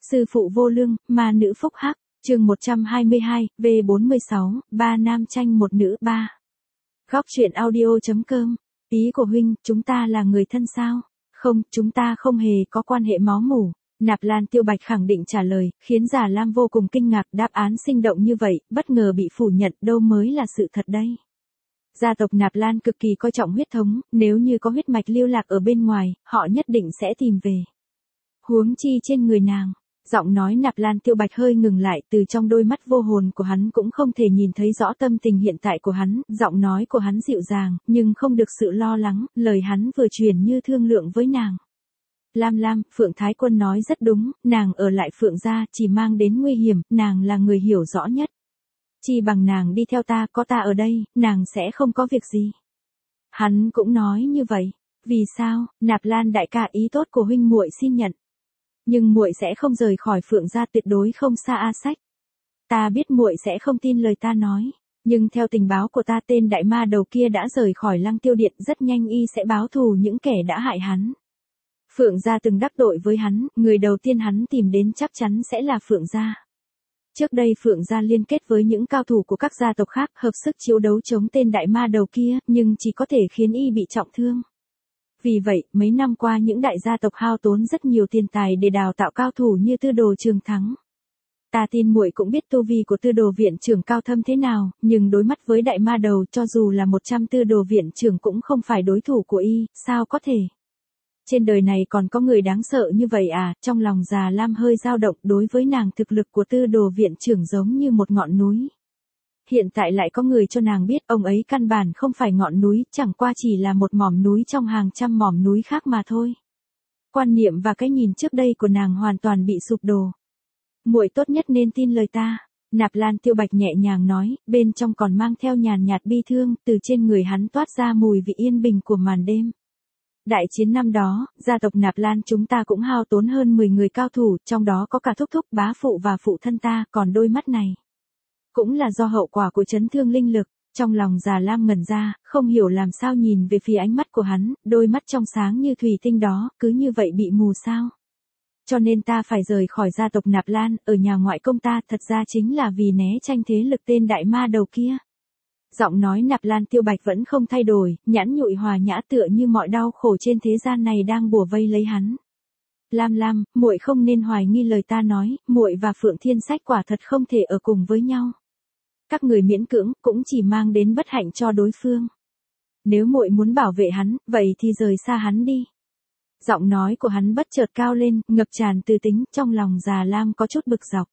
Sư phụ vô lương, ma nữ phúc hắc, chương 122, V46, ba nam tranh một nữ ba. Góc truyện audio.com. Ý của huynh, chúng ta là người thân sao? Không, chúng ta không hề có quan hệ máu mủ. Nạp Lan Tiêu Bạch khẳng định trả lời, khiến Già Lam vô cùng kinh ngạc. Đáp án sinh động như vậy, bất ngờ bị phủ nhận, đâu mới là sự thật đây. Gia tộc Nạp Lan cực kỳ coi trọng huyết thống, nếu như có huyết mạch lưu lạc ở bên ngoài, họ nhất định sẽ tìm về. Huống chi trên người nàng. Giọng nói Nạp Lan Tiêu Bạch hơi ngừng lại, từ trong đôi mắt vô hồn của hắn cũng không thể nhìn thấy rõ tâm tình hiện tại của hắn, giọng nói của hắn dịu dàng, nhưng không được sự lo lắng, lời hắn vừa truyền như thương lượng với nàng. Lam, Phượng Thái Quân nói rất đúng, nàng ở lại Phượng gia chỉ mang đến nguy hiểm, nàng là người hiểu rõ nhất. Chi bằng nàng đi theo ta, có ta ở đây, nàng sẽ không có việc gì. Hắn cũng nói như vậy. Vì sao? Nạp Lan đại ca, ý tốt của huynh muội xin nhận. Nhưng muội sẽ không rời khỏi Phượng gia, tuyệt đối không xa A Sách. Ta biết muội sẽ không tin lời ta nói, nhưng theo tình báo của ta, tên đại ma đầu kia đã rời khỏi Lăng Tiêu Điện, rất nhanh y sẽ báo thù những kẻ đã hại hắn. Phượng gia từng đắc tội với hắn, người đầu tiên hắn tìm đến chắc chắn sẽ là Phượng gia. Trước đây Phượng gia liên kết với những cao thủ của các gia tộc khác, hợp sức chiếu đấu chống tên đại ma đầu kia, nhưng chỉ có thể khiến y bị trọng thương. Vì vậy, mấy năm qua những đại gia tộc hao tốn rất nhiều tiền tài để đào tạo cao thủ như Tư Đồ Trường Thắng. Ta tin muội cũng biết tu vi của Tư Đồ viện trưởng cao thâm thế nào, nhưng đối mắt với đại ma đầu, cho dù là 100 Tư Đồ viện trưởng cũng không phải đối thủ của y, sao có thể? Trên đời này còn có người đáng sợ như vậy à? Trong lòng Già Lam hơi dao động, đối với nàng thực lực của Tư Đồ viện trưởng giống như một ngọn núi. Hiện tại lại có người cho nàng biết ông ấy căn bản không phải ngọn núi, chẳng qua chỉ là một mỏm núi trong hàng trăm mỏm núi khác mà thôi. Quan niệm và cái nhìn trước đây của nàng hoàn toàn bị sụp đổ. Muội tốt nhất nên tin lời ta. Nạp Lan Tiêu Bạch nhẹ nhàng nói, bên trong còn mang theo nhàn nhạt bi thương, từ trên người hắn toát ra mùi vị yên bình của màn đêm. Đại chiến năm đó, gia tộc Nạp Lan chúng ta cũng hao tốn hơn 10 người cao thủ, trong đó có cả thúc thúc, bá phụ và phụ thân ta, còn đôi mắt này cũng là do hậu quả của chấn thương linh lực. Trong lòng Già Lam ngẩn ra, không hiểu làm sao nhìn về phía ánh mắt của hắn, đôi mắt trong sáng như thủy tinh đó, cứ như vậy bị mù sao. Cho nên ta phải rời khỏi gia tộc Nạp Lan, ở nhà ngoại công ta, thật ra chính là vì né tranh thế lực tên đại ma đầu kia. Giọng nói Nạp Lan Tiêu Bạch vẫn không thay đổi, nhãn nhụi hòa nhã, tựa như mọi đau khổ trên thế gian này đang bủa vây lấy hắn. Lam, muội không nên hoài nghi lời ta nói, muội và Phượng Thiên Sách quả thật không thể ở cùng với nhau. Các người miễn cưỡng cũng chỉ mang đến bất hạnh cho đối phương. Nếu muội muốn bảo vệ hắn, vậy thì rời xa hắn đi. Giọng nói của hắn bất chợt cao lên, ngập tràn từ tính, trong lòng Già Lam có chút bực dọc.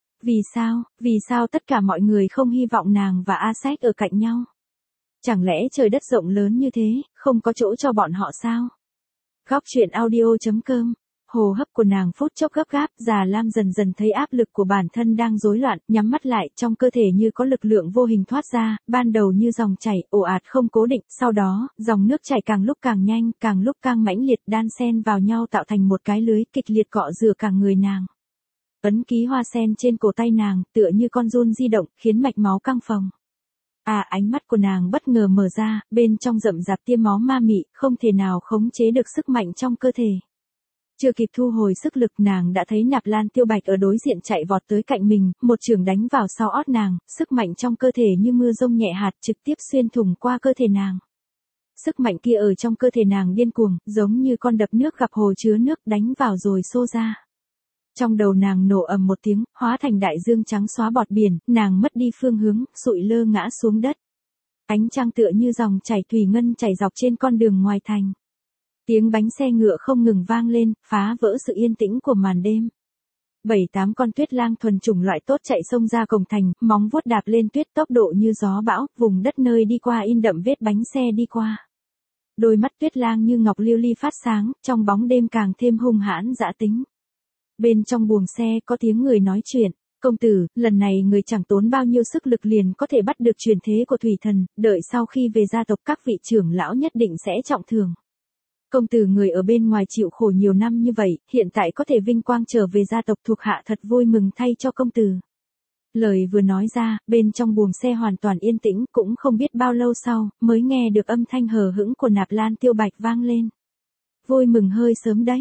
Vì sao tất cả mọi người không hy vọng nàng và A Sách ở cạnh nhau? Chẳng lẽ trời đất rộng lớn như thế, không có chỗ cho bọn họ sao? Góc truyện audio.com. Hô hấp của nàng phút chốc gấp gáp, Già Lam dần dần thấy áp lực của bản thân đang rối loạn, nhắm mắt lại, trong cơ thể như có lực lượng vô hình thoát ra, ban đầu như dòng chảy, ồ ạt không cố định, sau đó, dòng nước chảy càng lúc càng nhanh, càng lúc càng mãnh liệt, đan xen vào nhau tạo thành một cái lưới kịch liệt cọ rửa cả người nàng. Ấn ký hoa sen trên cổ tay nàng, tựa như con giun di động, khiến mạch máu căng phồng. Ánh mắt của nàng bất ngờ mở ra, bên trong rậm rạp tia máu ma mị, không thể nào khống chế được sức mạnh trong cơ thể. Chưa kịp thu hồi sức lực, nàng đã thấy Nạp Lan Tiêu Bạch ở đối diện chạy vọt tới cạnh mình, một chưởng đánh vào sau ót nàng, sức mạnh trong cơ thể như mưa rông nhẹ hạt trực tiếp xuyên thủng qua cơ thể nàng. Sức mạnh kia ở trong cơ thể nàng điên cuồng, giống như con đập nước gặp hồ chứa nước, đánh vào rồi xô ra. Trong đầu nàng nổ ầm một tiếng, hóa thành đại dương trắng xóa bọt biển, nàng mất đi phương hướng, sụi lơ ngã xuống đất. Ánh trăng tựa như dòng chảy thủy ngân chảy dọc trên con đường ngoài thành. Tiếng bánh xe ngựa không ngừng vang lên, phá vỡ sự yên tĩnh của màn đêm. 7-8 con tuyết lang thuần chủng loại tốt chạy xông ra cổng thành, móng vuốt đạp lên tuyết, tốc độ như gió bão, vùng đất nơi đi qua in đậm vết bánh xe đi qua. Đôi mắt tuyết lang như ngọc lưu ly phát sáng, trong bóng đêm càng thêm hung hãn dã tính. Bên trong buồng xe có tiếng người nói chuyện. Công tử, lần này người chẳng tốn bao nhiêu sức lực liền có thể bắt được truyền thế của thủy thần, đợi sau khi về gia tộc các vị trưởng lão nhất định sẽ trọng thưởng. Công tử người ở bên ngoài chịu khổ nhiều năm như vậy, hiện tại có thể vinh quang trở về gia tộc thuộc hạ, thật vui mừng thay cho công tử. Lời vừa nói ra, bên trong buồng xe hoàn toàn yên tĩnh, cũng không biết bao lâu sau, mới nghe được âm thanh hờ hững của Nạp Lan Tiêu Bạch vang lên. Vui mừng hơi sớm đấy.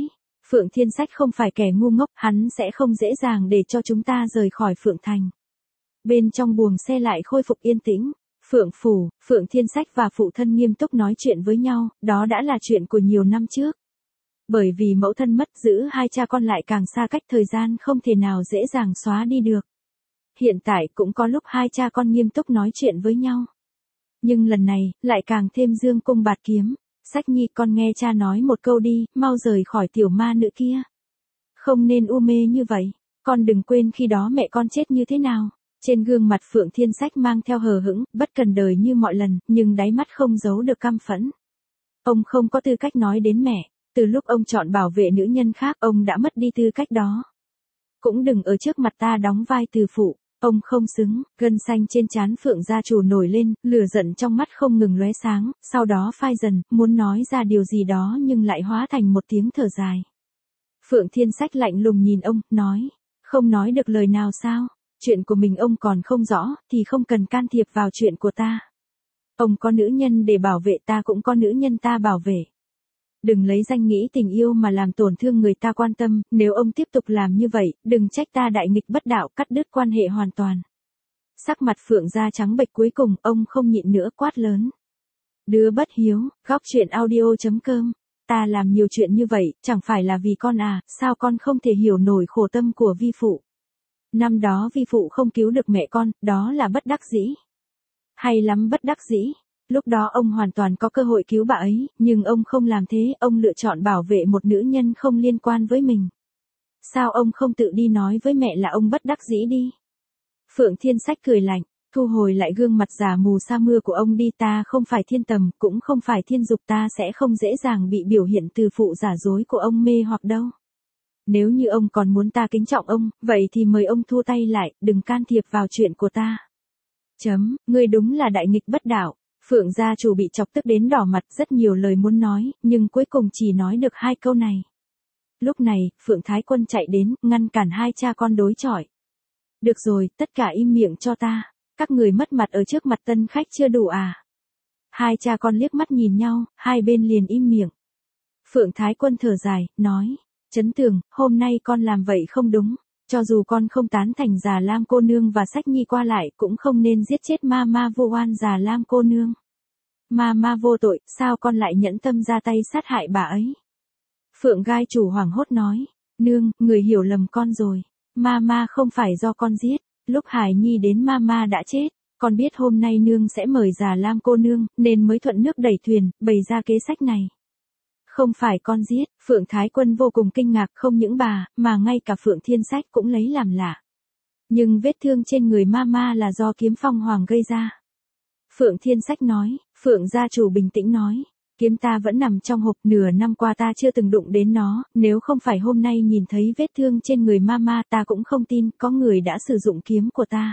Phượng Thiên Sách không phải kẻ ngu ngốc, hắn sẽ không dễ dàng để cho chúng ta rời khỏi Phượng Thành. Bên trong buồng xe lại khôi phục yên tĩnh. Phượng Phủ, Phượng Thiên Sách và phụ thân nghiêm túc nói chuyện với nhau, đó đã là chuyện của nhiều năm trước. Bởi vì mẫu thân mất, giữ hai cha con lại càng xa cách, thời gian không thể nào dễ dàng xóa đi được. Hiện tại cũng có lúc hai cha con nghiêm túc nói chuyện với nhau. Nhưng lần này, lại càng thêm dương cung bạt kiếm. Sách Nhi, con nghe cha nói một câu đi, mau rời khỏi tiểu ma nữ kia. Không nên u mê như vậy, con đừng quên khi đó mẹ con chết như thế nào. Trên gương mặt Phượng Thiên Sách mang theo hờ hững, bất cần đời như mọi lần, nhưng đáy mắt không giấu được căm phẫn. Ông không có tư cách nói đến mẹ, từ lúc ông chọn bảo vệ nữ nhân khác, ông đã mất đi tư cách đó. Cũng đừng ở trước mặt ta đóng vai từ phụ, ông không xứng. Gân xanh trên trán Phượng gia chủ nổi lên, lửa giận trong mắt không ngừng lóe sáng, sau đó phai dần, muốn nói ra điều gì đó nhưng lại hóa thành một tiếng thở dài. Phượng Thiên Sách lạnh lùng nhìn ông, nói, không nói được lời nào sao? Chuyện của mình ông còn không rõ, thì không cần can thiệp vào chuyện của ta. Ông có nữ nhân để bảo vệ, ta cũng có nữ nhân ta bảo vệ. Đừng lấy danh nghĩa tình yêu mà làm tổn thương người ta quan tâm, nếu ông tiếp tục làm như vậy, đừng trách ta đại nghịch bất đạo, cắt đứt quan hệ hoàn toàn. Sắc mặt Phượng gia trắng bệch, cuối cùng ông không nhịn nữa quát lớn. Đứa bất hiếu, góc truyện audio.com. Ta làm nhiều chuyện như vậy, chẳng phải là vì con à, sao con không thể hiểu nổi khổ tâm của vi phụ. Năm đó vi phụ không cứu được mẹ con, đó là bất đắc dĩ. Hay lắm bất đắc dĩ. Lúc đó ông hoàn toàn có cơ hội cứu bà ấy, nhưng ông không làm thế, ông lựa chọn bảo vệ một nữ nhân không liên quan với mình. Sao ông không tự đi nói với mẹ là ông bất đắc dĩ đi? Phượng Thiên Sách cười lạnh, thu hồi lại gương mặt già mù sa mưa của ông đi, ta không phải thiên tầm, cũng không phải thiên dục, ta sẽ không dễ dàng bị biểu hiện từ phụ giả dối của ông mê hoặc đâu. Nếu như ông còn muốn ta kính trọng ông, vậy thì mời ông thua tay lại, đừng can thiệp vào chuyện của ta. Ngươi đúng là đại nghịch bất đạo. Phượng gia chủ bị chọc tức đến đỏ mặt, rất nhiều lời muốn nói, nhưng cuối cùng chỉ nói được 2 câu này. Lúc này, Phượng Thái Quân chạy đến, ngăn cản hai cha con đối chọi. Được rồi, tất cả im miệng cho ta. Các người mất mặt ở trước mặt tân khách chưa đủ à? Hai cha con liếc mắt nhìn nhau, hai bên liền im miệng. Phượng Thái Quân thở dài, nói. Trấn Tường, hôm nay con làm vậy không đúng. Cho dù con không tán thành Già Lam cô nương và Sách Nhi qua lại, cũng không nên giết chết ma vô oan Già Lam cô nương. Ma vô tội, sao con lại nhẫn tâm ra tay sát hại bà ấy? Phượng gai chủ hoảng hốt nói. Nương, người hiểu lầm con rồi. Ma không phải do con giết. Lúc Hải Nhi đến ma đã chết. Con biết hôm nay nương sẽ mời Già Lam cô nương, nên mới thuận nước đẩy thuyền, bày ra kế sách này. Không phải con giết. Phượng Thái Quân vô cùng kinh ngạc, không những bà, mà ngay cả Phượng Thiên Sách cũng lấy làm lạ. Nhưng vết thương trên người ma là do kiếm phong hoàng gây ra. Phượng Thiên Sách nói. Phượng gia chủ bình tĩnh nói. Kiếm ta vẫn nằm trong hộp, nửa năm qua ta chưa từng đụng đến nó, nếu không phải hôm nay nhìn thấy vết thương trên người ma ta cũng không tin có người đã sử dụng kiếm của ta.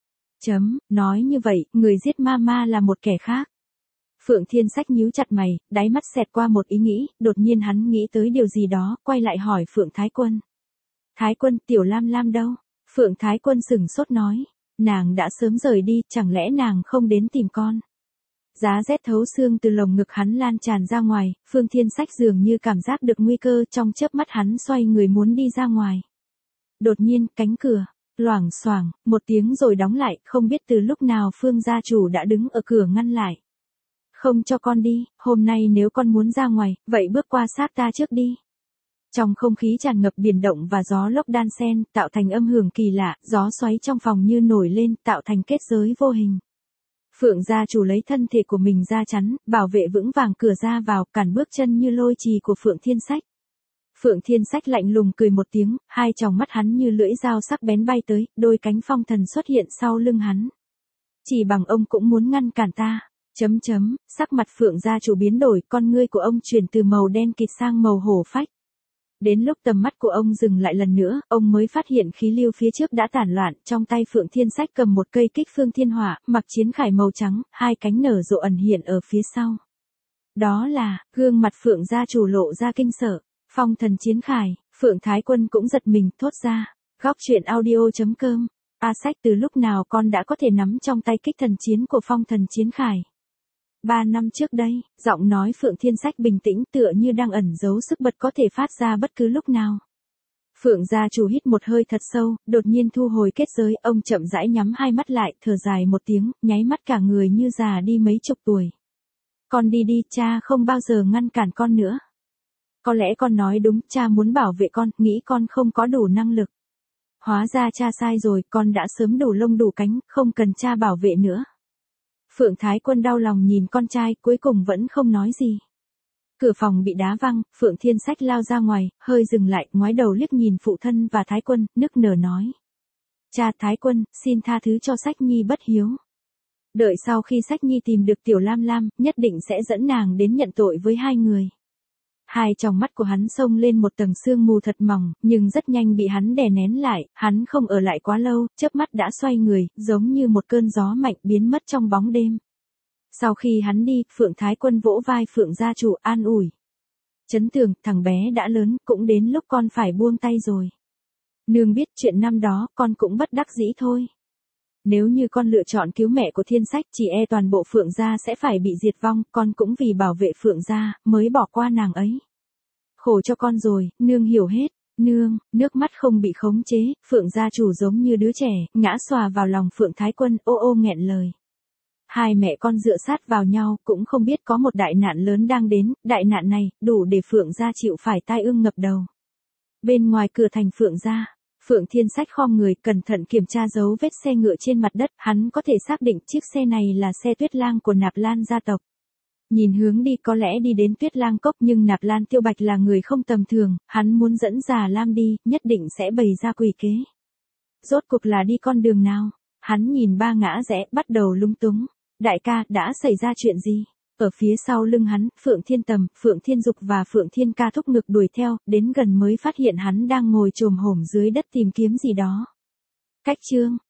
Nói như vậy, người giết ma là một kẻ khác. Phượng Thiên Sách nhíu chặt mày, đáy mắt xẹt qua một ý nghĩ, đột nhiên hắn nghĩ tới điều gì đó, quay lại hỏi Phượng Thái Quân. Thái Quân, tiểu Lam Lam đâu? Phượng Thái Quân sửng sốt nói. Nàng đã sớm rời đi, chẳng lẽ nàng không đến tìm con? Giá rét thấu xương từ lồng ngực hắn lan tràn ra ngoài, Phượng Thiên Sách dường như cảm giác được nguy cơ, trong chớp mắt hắn xoay người muốn đi ra ngoài. Đột nhiên, cánh cửa loảng xoảng một tiếng rồi đóng lại, không biết từ lúc nào Phương gia chủ đã đứng ở cửa ngăn lại. Không cho con đi, hôm nay nếu con muốn ra ngoài, vậy bước qua xác ta trước đi. Trong không khí tràn ngập biển động và gió lốc đan xen, tạo thành âm hưởng kỳ lạ, gió xoáy trong phòng như nổi lên, tạo thành kết giới vô hình. Phượng gia chủ lấy thân thể của mình ra chắn, bảo vệ vững vàng cửa ra vào, cản bước chân như lôi trì của Phượng Thiên Sách. Phượng Thiên Sách lạnh lùng cười một tiếng, hai tròng mắt hắn như lưỡi dao sắc bén bay tới, đôi cánh phong thần xuất hiện sau lưng hắn. Chỉ bằng ông cũng muốn ngăn cản ta. Sắc mặt Phượng gia chủ biến đổi, con ngươi của ông chuyển từ màu đen kịt sang màu hổ phách. Đến lúc tầm mắt của ông dừng lại lần nữa, ông mới phát hiện khí lưu phía trước đã tản loạn, trong tay Phượng Thiên Sách cầm một cây kích phương thiên hỏa, mặc chiến khải màu trắng, hai cánh nở rộ ẩn hiện ở phía sau. Đó là, gương mặt Phượng gia chủ lộ ra kinh sợ, phong thần chiến khải. Phượng Thái Quân cũng giật mình, thốt ra. Góc truyện audio.com. A Sách, từ lúc nào con đã có thể nắm trong tay kích thần chiến của phong thần chiến khải? 3 năm trước đây, giọng nói Phượng Thiên Sách bình tĩnh tựa như đang ẩn giấu sức bật có thể phát ra bất cứ lúc nào. Phượng gia chủ hít một hơi thật sâu, đột nhiên thu hồi kết giới, ông chậm rãi nhắm hai mắt lại, thở dài một tiếng, nháy mắt cả người như già đi mấy chục tuổi. Con đi đi, cha không bao giờ ngăn cản con nữa. Có lẽ con nói đúng, cha muốn bảo vệ con, nghĩ con không có đủ năng lực. Hóa ra cha sai rồi, con đã sớm đủ lông đủ cánh, không cần cha bảo vệ nữa. Phượng Thái Quân đau lòng nhìn con trai, cuối cùng vẫn không nói gì. Cửa phòng bị đá văng, Phượng Thiên Sách lao ra ngoài, hơi dừng lại, ngoái đầu liếc nhìn phụ thân và Thái Quân, nức nở nói. Cha, Thái Quân, xin tha thứ cho Sách Nhi bất hiếu. Đợi sau khi Sách Nhi tìm được Tiểu Lam Lam, nhất định sẽ dẫn nàng đến nhận tội với hai người. Hai tròng mắt của hắn xông lên một tầng sương mù thật mỏng, nhưng rất nhanh bị hắn đè nén lại, hắn không ở lại quá lâu, chớp mắt đã xoay người, giống như một cơn gió mạnh biến mất trong bóng đêm. Sau khi hắn đi, Phượng Thái Quân vỗ vai Phượng gia chủ an ủi. Chấn Tường, thằng bé đã lớn, cũng đến lúc con phải buông tay rồi. Nương biết chuyện năm đó, con cũng bất đắc dĩ thôi. Nếu như con lựa chọn cứu mẹ của Thiên Sách, chỉ e toàn bộ Phượng gia sẽ phải bị diệt vong, con cũng vì bảo vệ Phượng gia, mới bỏ qua nàng ấy. Khổ cho con rồi, nương hiểu hết. Nương, nước mắt không bị khống chế, Phượng gia chủ giống như đứa trẻ, ngã xòa vào lòng Phượng Thái Quân, ô ô nghẹn lời. Hai mẹ con dựa sát vào nhau, cũng không biết có một đại nạn lớn đang đến, đại nạn này, đủ để Phượng gia chịu phải tai ương ngập đầu. Bên ngoài cửa thành Phượng gia, Phượng Thiên Sách khom người, cẩn thận kiểm tra dấu vết xe ngựa trên mặt đất, hắn có thể xác định chiếc xe này là xe Tuyết Lang của Nạp Lan gia tộc. Nhìn hướng đi có lẽ đi đến Tuyết Lang Cốc, nhưng Nạp Lan Tiêu Bạch là người không tầm thường, hắn muốn dẫn Già Lam đi, nhất định sẽ bày ra quỷ kế. Rốt cuộc là đi con đường nào? Hắn nhìn ba ngã rẽ, bắt đầu lúng túng. Đại ca, đã xảy ra chuyện gì? Ở phía sau lưng hắn, Phượng Thiên Tầm, Phượng Thiên Dục và Phượng Thiên Ca thúc ngực đuổi theo, đến gần mới phát hiện hắn đang ngồi chồm hổm dưới đất tìm kiếm gì đó. Cách chương